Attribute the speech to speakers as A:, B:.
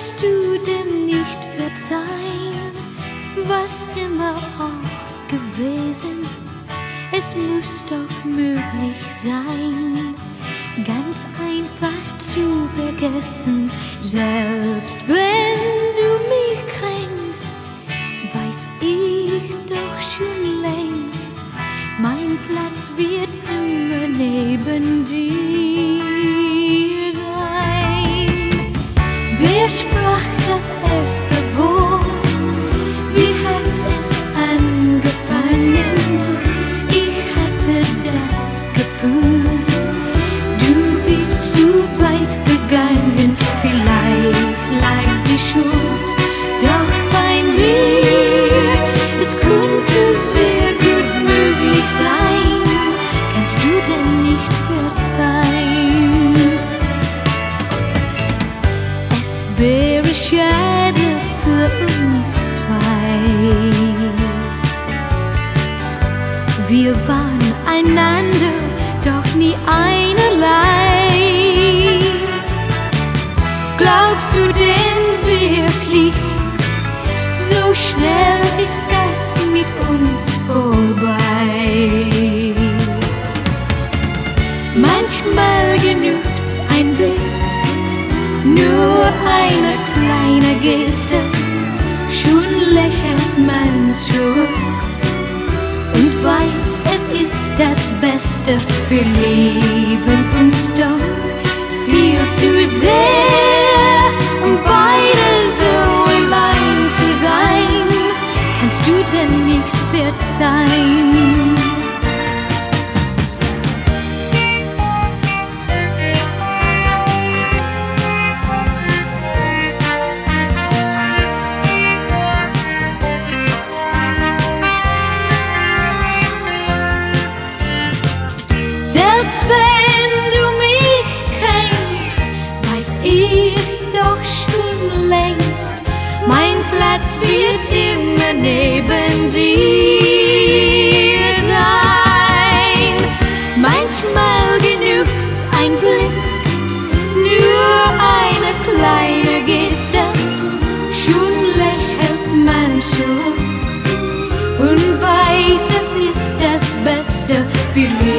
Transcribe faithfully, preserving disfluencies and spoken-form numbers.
A: Kannst du denn nicht verzeihen, was immer auch gewesen? Es muss doch möglich sein, ganz einfach zu vergessen. Selbst wenn du mich kränkst, weiß ich doch schon längst, mein Platz wird immer neben dir sein. Wer sprach das erste Wort? Wie hat es angefangen? Ich hatte das Gefühl, du bist zu weit gegangen. Vielleicht lag die Schuld doch bei mir. Es könnte sehr gut möglich sein. Kannst du denn nicht verzeihen? Es wäre schade für uns zwei. Wir waren einander, doch nie einerlei. Glaubst du denn wirklich, so schnell ist das mit uns vorbei? Manchmal genügt ein Blick, nur eine kleine Geste, schon lächelt man zurück und weiß, es ist das Beste. Wir lieben uns doch viel zu sehr, um beide so allein zu sein. Kannst du denn nicht verzeihen? Selbst wenn du mich kränkst, weiß ich doch schon längst, mein Platz wird immer neben dir sein. Manchmal genügt ein Blick, nur eine kleine Geste, schon lächelt man zurück und weiß, es ist das Beste für mich.